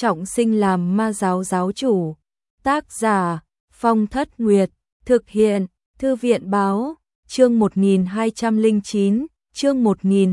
trọng sinh làm ma giáo giáo chủ. Tác giả Phong Thất Nguyệt, thực hiện Thư viện báo, chương 1209, chương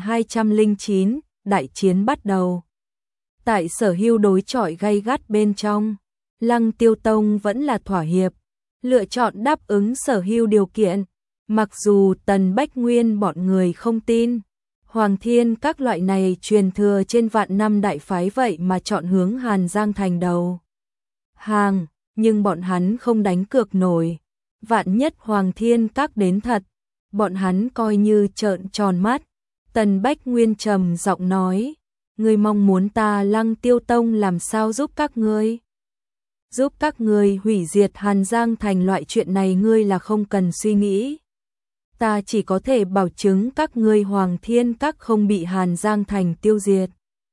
1209, đại chiến bắt đầu. Tại Sở Hưu đối chọi gay gắt bên trong, Lăng Tiêu Tông vẫn là thỏa hiệp, lựa chọn đáp ứng Sở Hưu điều kiện, mặc dù Tần Bách Nguyên bọn người không tin. Hoàng Thiên các loại này truyền thừa trên vạn năm đại phái vậy mà chọn hướng Hàn Giang thành đầu hàng, nhưng bọn hắn không đánh cược nổi. Vạn nhất Hoàng Thiên các đến thật, bọn hắn coi như trợn tròn mắt. Tần Bách Nguyên trầm giọng nói, ngươi mong muốn ta Lăng Tiêu Tông làm sao giúp các ngươi? Giúp các ngươi hủy diệt Hàn Giang thành, loại chuyện này ngươi là không cần suy nghĩ. Ta chỉ có thể bảo chứng các ngươi Hoàng Thiên các không bị Hàn Giang thành tiêu diệt.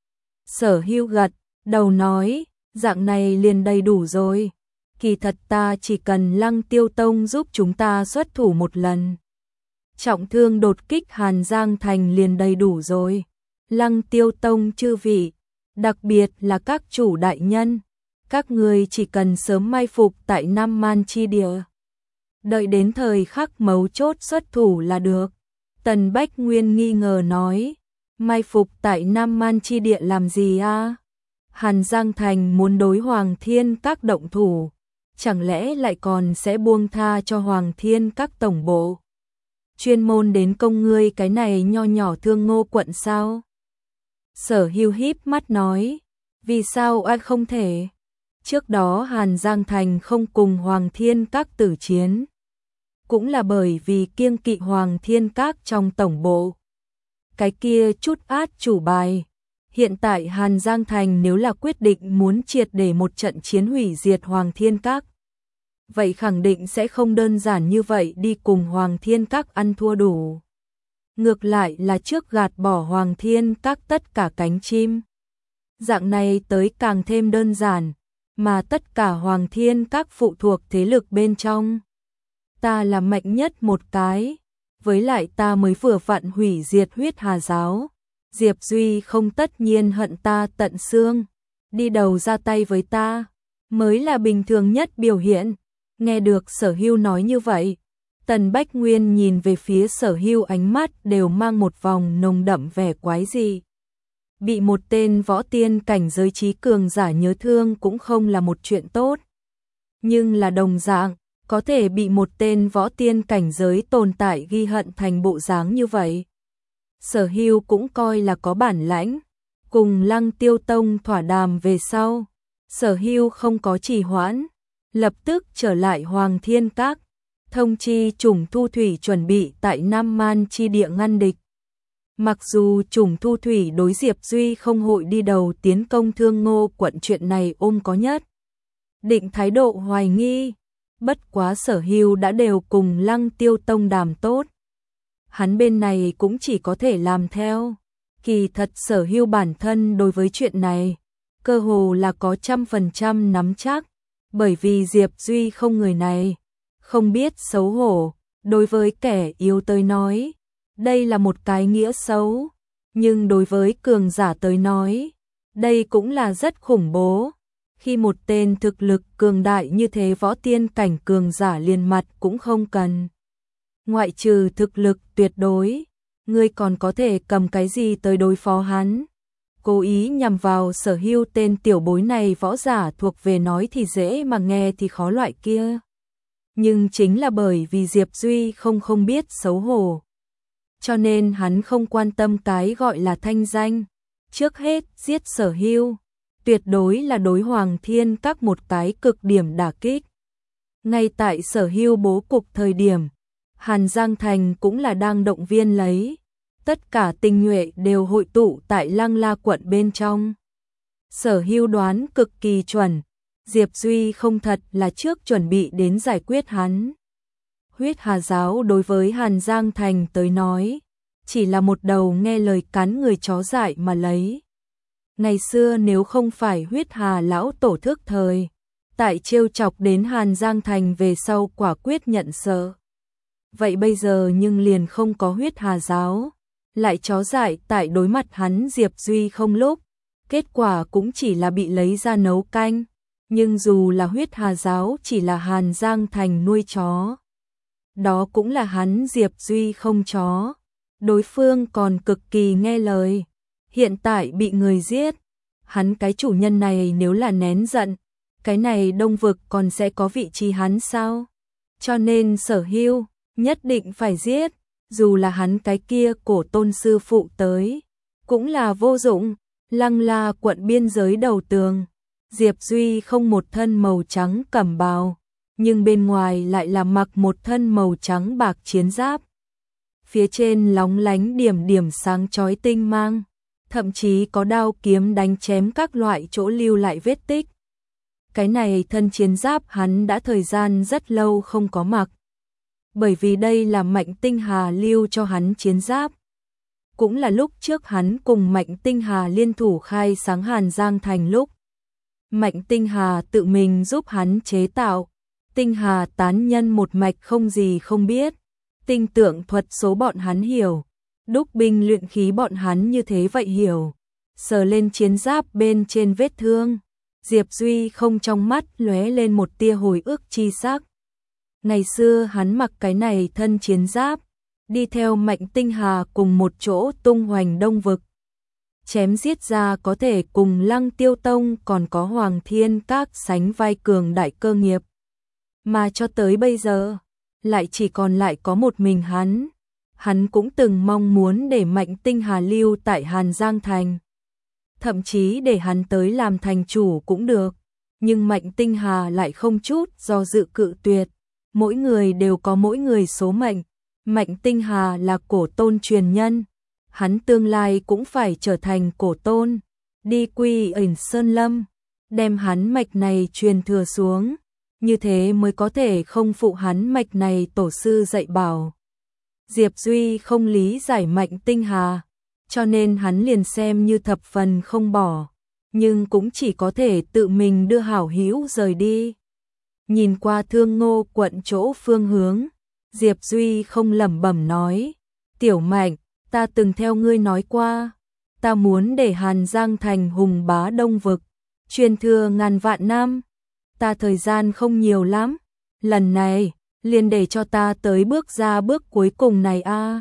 Sở Hưu gật đầu nói, dạng này liền đầy đủ rồi. Kỳ thật ta chỉ cần Lăng Tiêu Tông giúp chúng ta xuất thủ một lần, trọng thương đột kích Hàn Giang thành liền đầy đủ rồi. Lăng Tiêu Tông chư vị, đặc biệt là các chủ đại nhân, các ngươi chỉ cần sớm mai phục tại Nam Man chi địa, đợi đến thời khắc mấu chốt xuất thủ là được. Tần Bách Nguyên nghi ngờ nói, mai phục tại Nam Man chi địa làm gì a? Hàn Giang thành muốn đối Hoàng Thiên các động thủ, chẳng lẽ lại còn sẽ buông tha cho Hoàng Thiên các tổng bộ chuyên môn đến công ngươi cái này nho nhỏ Thương Ngô quận sao? Sở Hưu híp mắt nói, vì sao ai không thể? Trước đó Hàn Giang thành không cùng Hoàng Thiên các tử chiến, cũng là bởi vì kiêng kỵ Hoàng Thiên các trong tổng bộ cái kia chút át chủ bài. Hiện tại Hàn Giang thành nếu là quyết định muốn triệt để một trận chiến hủy diệt Hoàng Thiên các, vậy khẳng định sẽ không đơn giản như vậy đi cùng Hoàng Thiên các ăn thua đủ. Ngược lại là trước gạt bỏ Hoàng Thiên các tất cả cánh chim. Dạng này tới càng thêm đơn giản, mà tất cả Hoàng Thiên các phụ thuộc thế lực bên trong, ta là mạnh nhất một cái, với lại ta mới vừa vặn hủy diệt Huyết Hà giáo. Diệp Duy không tất nhiên hận ta tận xương, đi đầu ra tay với ta, mới là bình thường nhất biểu hiện. Nghe được Sở Hưu nói như vậy, Tần Bách Nguyên nhìn về phía Sở Hưu, ánh mắt đều mang một vòng nồng đậm vẻ quái dị. Bị một tên võ tiên cảnh giới trí cường giả nhớ thương cũng không là một chuyện tốt, nhưng là đồng dạng, có thể bị một tên võ tiên cảnh giới tồn tại ghi hận thành bộ dáng như vậy, Sở Hưu cũng coi là có bản lãnh. Cùng Lăng Tiêu Tông thỏa đàm về sau, Sở Hưu không có trì hoãn, lập tức trở lại Hoàng Thiên các, thông chi Trùng Thu Thủy chuẩn bị tại Nam Man chi địa ngăn địch. Mặc dù Trùng Thu Thủy đối Diệp Duy không hội đi đầu tiến công Thương Ngô quận chuyện này ôm có nhất định thái độ hoài nghi, bất quá Sở Hưu đã đều cùng Lăng Tiêu Tông đàm tốt, hắn bên này cũng chỉ có thể làm theo. Kỳ thật Sở Hưu bản thân đối với chuyện này cơ hồ là có 100% nắm chắc, bởi vì Diệp Duy không người này không biết xấu hổ, đối với kẻ yếu tới nói, đây là một cái nghĩa xấu, nhưng đối với cường giả tới nói, đây cũng là rất khủng bố. Khi một tên thực lực cường đại như thế võ tiên cảnh cường giả liền mặt cũng không cần, ngoại trừ thực lực tuyệt đối, ngươi còn có thể cầm cái gì tới đối phó hắn? Cố ý nhằm vào Sở Hưu tên tiểu bối này võ giả thuộc về nói thì dễ mà nghe thì khó loại kia. Nhưng chính là bởi vì Diệp Duy không biết xấu hổ, cho nên hắn không quan tâm cái gọi là thanh danh. Trước hết giết Sở Hưu, tuyệt đối là đối Hoàng Thiên các một cái cực điểm đả kích. Ngay tại Sở Hưu bố cục thời điểm, Hàn Giang thành cũng là đang động viên lấy, tất cả tinh nhuệ đều hội tụ tại Lăng La quận bên trong. Sở Hưu đoán cực kỳ chuẩn, Diệp Duy không thật là trước chuẩn bị đến giải quyết hắn. Huyết Hà giáo đối với Hàn Giang thành tới nói, chỉ là một đầu nghe lời cắn người chó dại mà lấy. Ngày xưa nếu không phải Huyết Hà lão tổ thức thời, tại trêu chọc đến Hàn Giang thành về sau quả quyết nhận sợ, vậy bây giờ nhưng liền không có Huyết Hà giáo, lại chó dại tại đối mặt hắn Diệp Duy không lúc, kết quả cũng chỉ là bị lấy ra nấu canh. Nhưng dù là huyết hà giáo chỉ là Hàn Giang Thành nuôi chó, đó cũng là hắn Diệp Duy không chó. Đối phương còn cực kỳ nghe lời. Hiện tại bị người giết, hắn cái chủ nhân này nếu là nén giận, cái này Đông Vực còn sẽ có vị trí hắn sao? Cho nên Sở Hưu nhất định phải giết, dù là hắn cái kia cổ tôn sư phụ tới, cũng là vô dụng. Lăng La quận biên giới đầu tường, Diệp Duy không một thân màu trắng cẩm bào, nhưng bên ngoài lại là mặc một thân màu trắng bạc chiến giáp. Phía trên lóng lánh điểm điểm sáng chói tinh mang, thậm chí có đao kiếm đánh chém các loại chỗ lưu lại vết tích. Cái này thân chiến giáp hắn đã thời gian rất lâu không có mặc, bởi vì đây là Mạnh Tinh Hà lưu cho hắn chiến giáp. Cũng là lúc trước hắn cùng Mạnh Tinh Hà liên thủ khai sáng Hàn Giang Thành lúc. Mạnh Tinh Hà tự mình giúp hắn chế tạo. Tinh Hà tán nhân một mạch không gì không biết. Tinh tượng thuật số bọn hắn hiểu. Đúc binh luyện khí bọn hắn như thế vậy hiểu. Sờ lên chiến giáp bên trên vết thương, Diệp Duy không trong mắt lóe lên một tia hồi ức chi sắc. Ngày xưa hắn mặc cái này thân chiến giáp, đi theo Mạnh Tinh Hà cùng một chỗ tung hoành Đông Vực. Chém giết ra có thể cùng Lăng Tiêu Tông còn có Hoàng Thiên Các sánh vai cường đại cơ nghiệp. Mà cho tới bây giờ, lại chỉ còn lại có một mình hắn. Hắn cũng từng mong muốn để Mạnh Tinh Hà lưu tại Hàn Giang Thành. Thậm chí để hắn tới làm thành chủ cũng được. Nhưng Mạnh Tinh Hà lại không chút do dự cự tuyệt. Mỗi người đều có mỗi người số mệnh. Mạnh Tinh Hà là cổ tôn truyền nhân. Hắn tương lai cũng phải trở thành cổ tôn. Đi quy ẩn Sơn Lâm. Đem hắn mạch này truyền thừa xuống. Như thế mới có thể không phụ hắn mạch này tổ sư dạy bảo. Diệp Duy không lý giải Mạnh Tinh Hà, cho nên hắn liền xem như thập phần không bỏ, nhưng cũng chỉ có thể tự mình đưa hảo hữu rời đi. Nhìn qua Thương Ngô quận chỗ phương hướng, Diệp Duy không lẩm bẩm nói, Tiểu Mạnh, ta từng theo ngươi nói qua, ta muốn để Hàn Giang Thành hùng bá Đông Vực, truyền thừa ngàn vạn năm, ta thời gian không nhiều lắm, lần này liền để cho ta tới bước ra bước cuối cùng này a.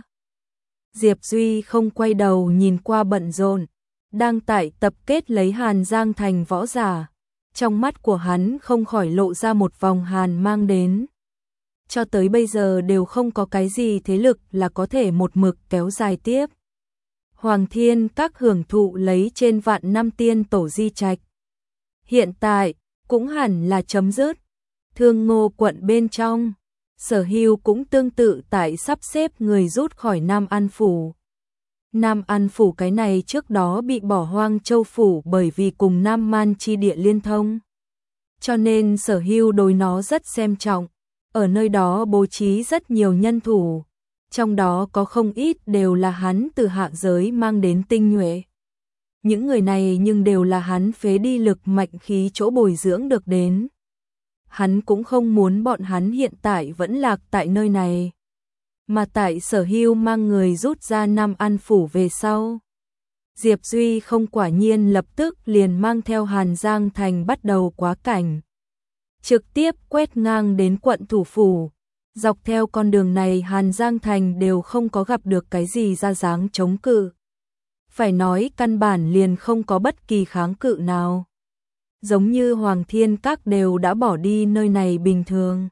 Diệp Duy không quay đầu nhìn qua bận rộn, đang tại tập kết lấy Hàn Giang Thành võ giả, trong mắt của hắn không khỏi lộ ra một vòng hàn mang đến. Cho tới bây giờ đều không có cái gì thế lực là có thể một mực kéo dài tiếp. Hoàng Thiên Các hưởng thụ lấy trên vạn năm tiên tổ di trạch. Hiện tại, cũng hẳn là chấm dứt. Thương Ngô quận bên trong, Sở Hưu cũng tương tự tại sắp xếp người rút khỏi Nam An Phủ. Nam An Phủ cái này trước đó bị bỏ hoang Châu Phủ bởi vì cùng Nam Man chi địa liên thông. Cho nên Sở Hưu đối nó rất xem trọng, ở nơi đó bố trí rất nhiều nhân thủ, trong đó có không ít đều là hắn từ hạ giới mang đến tinh nhuệ. Những người này nhưng đều là hắn phế đi lực mạnh khí chỗ bồi dưỡng được đến. Hắn cũng không muốn bọn hắn hiện tại vẫn lạc tại nơi này. Mà tại Sở Hưu mang người rút ra Nam An Phủ về sau. Diệp Duy không quả nhiên lập tức liền mang theo Hàn Giang Thành bắt đầu quá cảnh. Trực tiếp quét ngang đến quận thủ phủ. Dọc theo con đường này Hàn Giang Thành đều không có gặp được cái gì ra dáng chống cự. Phải nói căn bản liền không có bất kỳ kháng cự nào. Giống như Hoàng Thiên Các đều đã bỏ đi nơi này bình thường.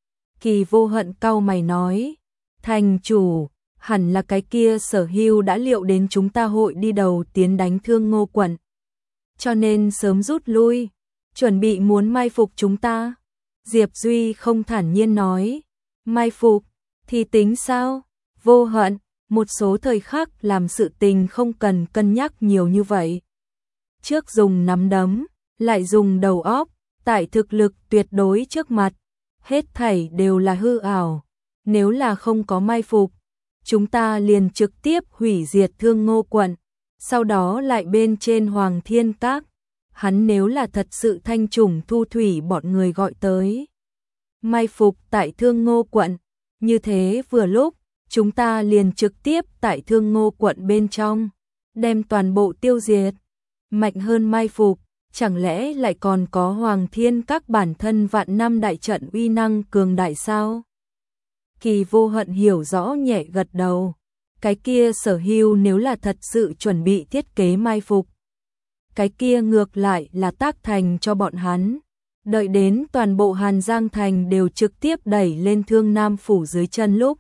Kỳ Vô Hận cau mày nói, thành chủ, hẳn là cái kia Sở Hưu đã liệu đến chúng ta hội đi đầu tiến đánh Thương Ngô quận. Cho nên sớm rút lui, chuẩn bị muốn mai phục chúng ta. Diệp Duy không thản nhiên nói, mai phục, thì tính sao? Vô Hận, một số thời khắc làm sự tình không cần cân nhắc nhiều như vậy. Trước dùng nắm đấm, lại dùng đầu óc, tại thực lực tuyệt đối trước mặt, hết thảy đều là hư ảo. Nếu là không có mai phục, chúng ta liền trực tiếp hủy diệt Thương Ngô quận, sau đó lại bên trên Hoàng Thiên Các. Hắn nếu là thật sự thanh trùng thu thủy bọn người gọi tới. Mai phục tại Thương Ngô quận, như thế vừa lúc, chúng ta liền trực tiếp tại Thương Ngô quận bên trong, đem toàn bộ tiêu diệt. mạnh hơn mai phục, chẳng lẽ lại còn có Hoàng Thiên Các bản thân vạn năm đại trận uy năng cường đại sao? Kỳ Vô Hận hiểu rõ nhẹ gật đầu. Cái kia Sở Hưu nếu là thật sự chuẩn bị thiết kế mai phục, cái kia ngược lại là tác thành cho bọn hắn. Đợi đến toàn bộ Hàn Giang Thành đều trực tiếp đẩy lên Thương Nam Phủ dưới chân lúc.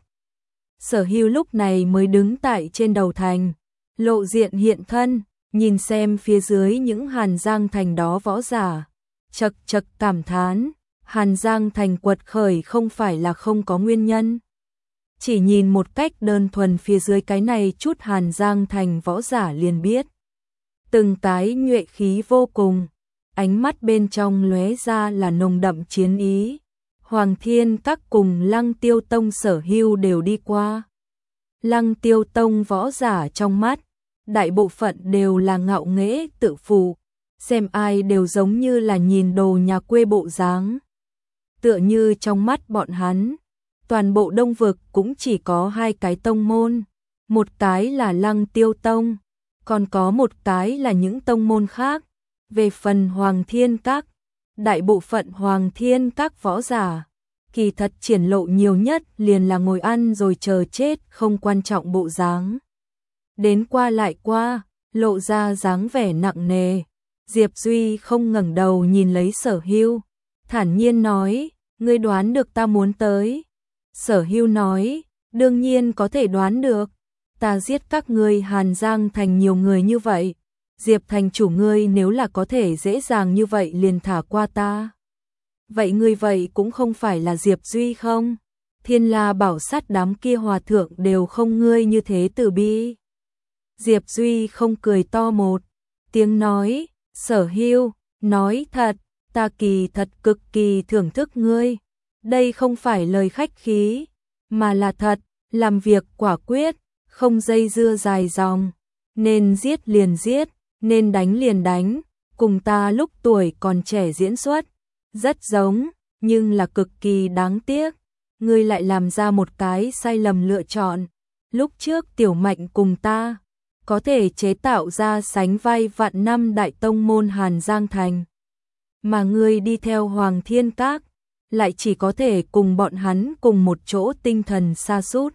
Sở Hưu lúc này mới đứng tại trên đầu thành, lộ diện hiện thân, nhìn xem phía dưới những Hàn Giang Thành đó võ giả. Chật chật cảm thán, Hàn Giang Thành quật khởi không phải là không có nguyên nhân. Chỉ nhìn một cách đơn thuần phía dưới cái này chút Hàn Giang Thành võ giả liền biết. Từng cái nhuệ khí vô cùng, ánh mắt bên trong lóe ra là nồng đậm chiến ý. Hoàng Thiên Các cùng Lăng Tiêu Tông Sở Hưu đều đi qua. Lăng Tiêu Tông võ giả trong mắt, đại bộ phận đều là ngạo nghễ tự phụ, xem ai đều giống như là nhìn đồ nhà quê bộ dáng. Tựa như trong mắt bọn hắn, toàn bộ Đông Vực cũng chỉ có hai cái tông môn, một cái là Lăng Tiêu Tông, còn có một cái là những tông môn khác. Về phần Hoàng Thiên Các, đại bộ phận Hoàng Thiên Các võ giả, kỳ thật triển lộ nhiều nhất liền là ngồi ăn rồi chờ chết không quan trọng bộ dáng. Đến qua lại qua, lộ ra dáng vẻ nặng nề. Diệp Duy không ngẩng đầu nhìn lấy Sở Hưu, thản nhiên nói, ngươi đoán được ta muốn tới. Sở Hưu nói, đương nhiên có thể đoán được, ta giết các ngươi Hàn Giang Thành nhiều người như vậy, Diệp thành chủ ngươi nếu là có thể dễ dàng như vậy liền thả qua ta. Vậy ngươi vậy cũng không phải là Diệp Duy không? Thiên La Bảo Sát đám kia hòa thượng đều không ngươi như thế từ bi. Diệp Duy không cười to một tiếng nói, Sở Hưu, nói thật, ta kỳ thật cực kỳ thưởng thức ngươi. Đây không phải lời khách khí, mà là thật, làm việc quả quyết, không dây dưa dài dòng, nên giết liền giết, nên đánh liền đánh, cùng ta lúc tuổi còn trẻ diễn xuất, rất giống, nhưng là cực kỳ đáng tiếc, ngươi lại làm ra một cái sai lầm lựa chọn. Lúc trước Tiểu Mạnh cùng ta, có thể chế tạo ra sánh vai vạn năm đại tông môn Hàn Giang Thành, mà ngươi đi theo Hoàng Thiên Các, lại chỉ có thể cùng bọn hắn cùng một chỗ tinh thần sa sút.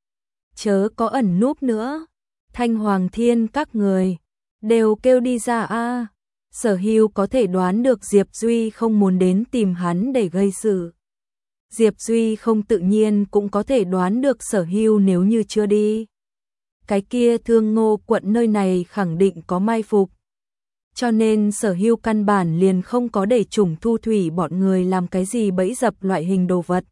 Chớ có ẩn núp nữa, Thanh Hoàng Thiên Các người đều kêu đi ra a. Sở Hưu có thể đoán được Diệp Duy không muốn đến tìm hắn để gây sự. Diệp Duy không tự nhiên cũng có thể đoán được Sở Hưu nếu như chưa đi, cái kia Thương Ngô quận nơi này khẳng định có mai phục. Cho nên Sở Hưu căn bản liền không có để Trùng Thu Thủy bọn người làm cái gì bẫy dập loại hình đồ vật.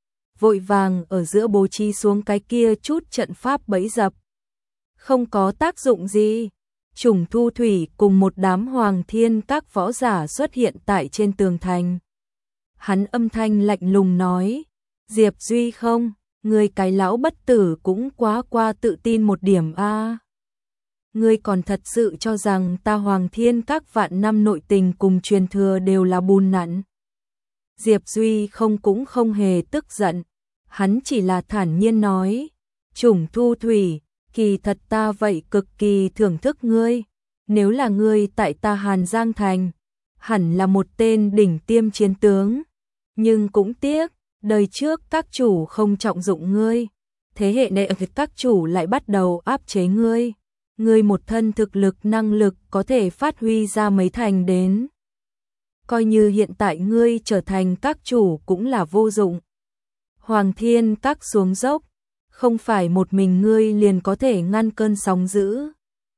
Vội vàng ở giữa bố trí xuống cái kia chút trận pháp bẫy dập. Không có tác dụng gì. Trùng Thu Thủy cùng một đám Hoàng Thiên Các võ giả xuất hiện tại trên tường thành. Hắn âm thanh lạnh lùng nói, Diệp Duy không, người cái lão bất tử cũng quá qua tự tin một điểm a. Ngươi còn thật sự cho rằng ta Hoàng Thiên Các vạn năm nội tình cùng truyền thừa đều là bùn nặn. Diệp Duy không cũng không hề tức giận, hắn chỉ là thản nhiên nói, Trùng Thu Thủy, kỳ thật ta vậy cực kỳ thưởng thức ngươi, nếu là ngươi tại ta Hàn Giang Thành, hẳn là một tên đỉnh tiêm chiến tướng, nhưng cũng tiếc, đời trước các chủ không trọng dụng ngươi, thế hệ này các chủ lại bắt đầu áp chế ngươi. Ngươi một thân thực lực năng lực có thể phát huy ra mấy thành đến. Coi như hiện tại ngươi trở thành các chủ cũng là vô dụng. Hoàng Thiên Các xuống dốc, không phải một mình ngươi liền có thể ngăn cơn sóng dữ.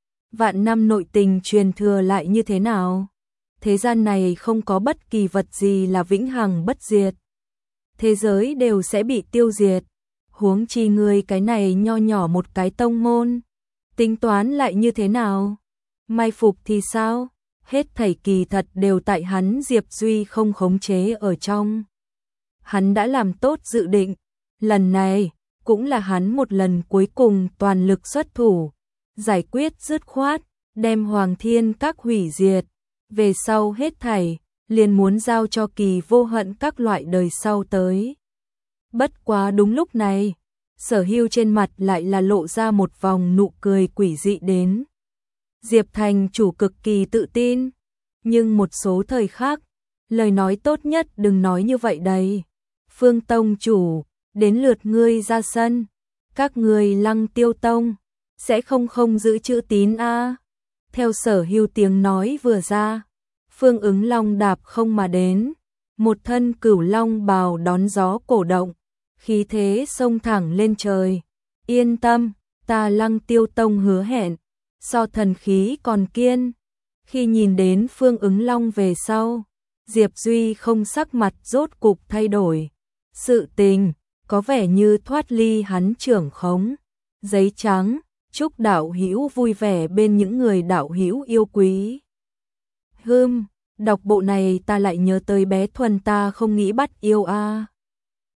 Vạn năm nội tình truyền thừa lại như thế nào? Thế gian này không có bất kỳ vật gì là vĩnh hằng bất diệt. Thế giới đều sẽ bị tiêu diệt. Huống chi ngươi cái này nho nhỏ một cái tông môn. Tính toán lại như thế nào? Mai phục thì sao? Hết thảy kỳ thật đều tại hắn Diệp Duy không khống chế ở trong. Hắn đã làm tốt dự định, lần này cũng là hắn một lần cuối cùng toàn lực xuất thủ, giải quyết dứt khoát, đem Hoàng Thiên Các hủy diệt, về sau hết thảy liền muốn giao cho Kỳ Vô Hận các loại đời sau tới. Bất quá đúng lúc này, Sở Hưu trên mặt lại là lộ ra một vòng nụ cười quỷ dị đến. Diệp thành chủ cực kỳ tự tin, nhưng một số thời khác, lời nói tốt nhất đừng nói như vậy đấy. Phương tông chủ, đến lượt ngươi ra sân, các ngươi Lăng Tiêu tông sẽ không giữ chữ tín a. Theo Sở Hưu tiếng nói vừa ra, Phương Ứng Long đạp không mà đến, một thân cửu long bào đón gió cổ động, khí thế xông thẳng lên trời. Yên tâm, ta Lăng Tiêu tông hứa hẹn, so thần khí còn kiên. Khi nhìn đến Phương Ứng Long về sau, Diệp Duy không sắc mặt rốt cục thay đổi. Sự tình có vẻ như thoát ly hắn trưởng khống. Giấy trắng, chúc đạo hữu vui vẻ bên những người đạo hữu yêu quý. Đọc bộ này ta lại nhớ tới bé Thuần ta không nghĩ bắt yêu a.